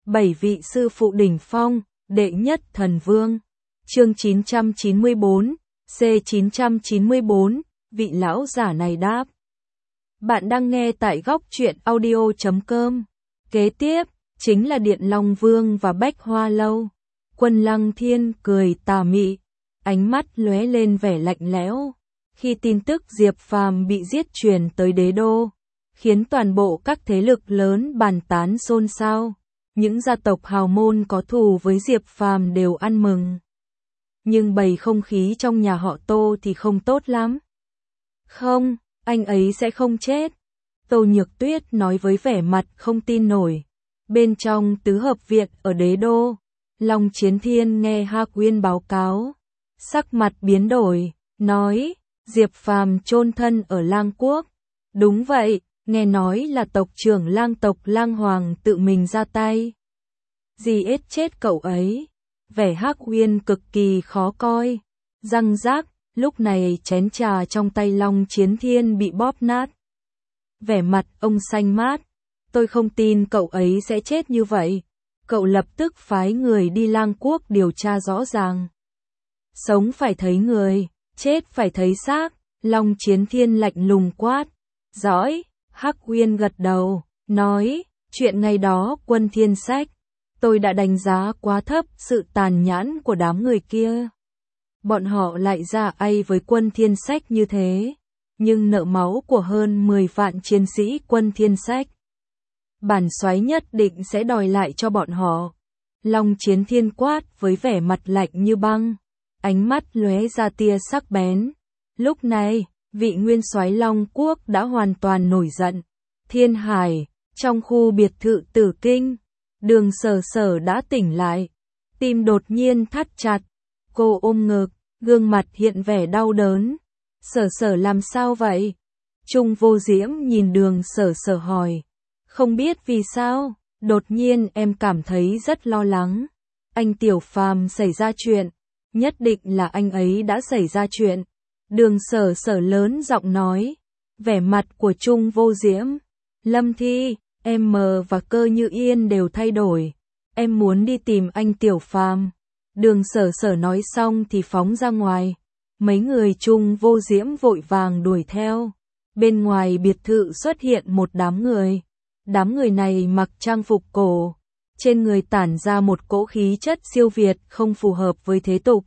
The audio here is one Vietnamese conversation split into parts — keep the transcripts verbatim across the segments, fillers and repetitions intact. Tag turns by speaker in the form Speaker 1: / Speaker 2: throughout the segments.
Speaker 1: Bảy vị sư phụ đỉnh phong, đệ nhất thần vương. Chương chín trăm chín mươi bốn, C chín trăm chín mươi bốn, vị lão giả này đáp. Bạn đang nghe tại góc truyện audio chấm com. Kế tiếp, chính là Điện Long Vương và Bách Hoa Lâu. Quân Lăng Thiên cười tà mị, ánh mắt lóe lên vẻ lạnh lẽo. Khi tin tức Diệp Phàm bị giết truyền tới đế đô, khiến toàn bộ các thế lực lớn bàn tán xôn xao. Những gia tộc hào môn có thù với Diệp Phàm đều ăn mừng. Nhưng bầy không khí trong nhà họ Tô thì không tốt lắm. Không, anh ấy sẽ không chết. Tô Nhược Tuyết nói với vẻ mặt không tin nổi. Bên trong tứ hợp viện ở đế đô, Long Chiến Thiên nghe Hạc Uyên báo cáo. Sắc mặt biến đổi, nói, Diệp Phàm chôn thân ở Lang Quốc. Đúng vậy, nghe nói là tộc trưởng Lang tộc Lang Hoàng tự mình ra tay. Gì ết chết cậu ấy. Vẻ Hạc Uyên cực kỳ khó coi. Răng rác, lúc này chén trà trong tay Long Chiến Thiên bị bóp nát. Vẻ mặt ông xanh mát. Tôi không tin cậu ấy sẽ chết như vậy. Cậu lập tức phái người đi Lang Quốc điều tra rõ ràng. Sống phải thấy người, chết phải thấy xác. Long Chiến Thiên lạnh lùng quát. Dõi, Hạc Uyên gật đầu, nói, chuyện ngày đó Quân Thiên Sách. Tôi đã đánh giá quá thấp sự tàn nhẫn của đám người kia. Bọn họ lại ra ai với Quân Thiên Sách như thế, nhưng nợ máu của hơn mười vạn chiến sĩ Quân Thiên Sách. Bản soái nhất định sẽ đòi lại cho bọn họ. Long Chiến Thiên quát với vẻ mặt lạnh như băng, ánh mắt lóe ra tia sắc bén. Lúc này, vị nguyên soái Long Quốc đã hoàn toàn nổi giận. Thiên Hải, trong khu biệt thự Tử Kinh, Đường Sở Sở đã tỉnh lại, tim đột nhiên thắt chặt, cô ôm ngực, gương mặt hiện vẻ đau đớn. Sở Sở làm sao vậy? Trung Vô Diễm nhìn Đường Sở Sở hỏi, không biết vì sao, đột nhiên em cảm thấy rất lo lắng. Anh Tiểu Phàm xảy ra chuyện, nhất định là anh ấy đã xảy ra chuyện. Đường Sở Sở lớn giọng nói, vẻ mặt của Trung Vô Diễm. Lâm Thi, em mờ và Cơ Như Yên đều thay đổi. Em muốn đi tìm anh Tiểu Phàm. Đường Sở Sở nói xong thì phóng ra ngoài. Mấy người Trung Vô Diễm vội vàng đuổi theo. Bên ngoài biệt thự xuất hiện một đám người. Đám người này mặc trang phục cổ. Trên người tản ra một cỗ khí chất siêu việt không phù hợp với thế tục.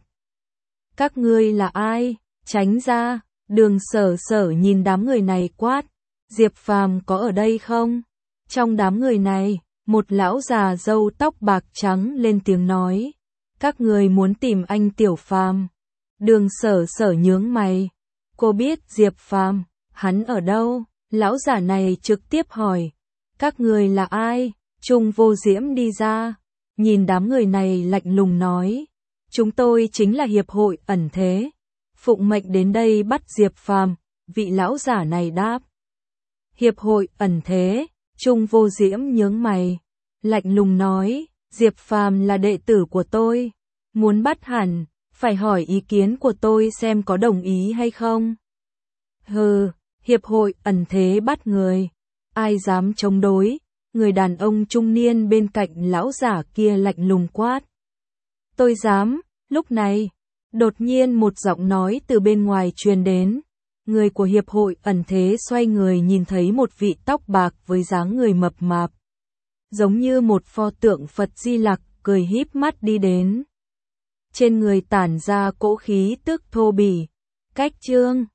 Speaker 1: Các ngươi là ai? Tránh ra. Đường Sở Sở nhìn đám người này quát. Diệp Phàm có ở đây không? Trong đám người này, một lão già râu tóc bạc trắng lên tiếng nói. Các người muốn tìm anh Tiểu Phàm. Đường Sở Sở nhướng mày. Cô biết Diệp Phàm, hắn ở đâu? Lão già này trực tiếp hỏi. Các người là ai? Trung Vô Diễm đi ra, nhìn đám người này lạnh lùng nói. Chúng tôi chính là Hiệp hội ẩn thế. Phụng mệnh đến đây bắt Diệp Phàm, vị lão giả này đáp. Hiệp hội ẩn thế, Trung Vô Diễm nhướng mày, lạnh lùng nói, Diệp Phàm là đệ tử của tôi, muốn bắt hẳn, phải hỏi ý kiến của tôi xem có đồng ý hay không. Hừ, Hiệp hội ẩn thế bắt người, ai dám chống đối, người đàn ông trung niên bên cạnh lão giả kia lạnh lùng quát. Tôi dám, lúc này, đột nhiên một giọng nói từ bên ngoài truyền đến. Người của Hiệp hội ẩn thế xoay người nhìn thấy một vị tóc bạc với dáng người mập mạp. Giống như một pho tượng Phật Di Lặc cười híp mắt đi đến. Trên người tản ra cỗ khí tức thô bỉ. Cách trương,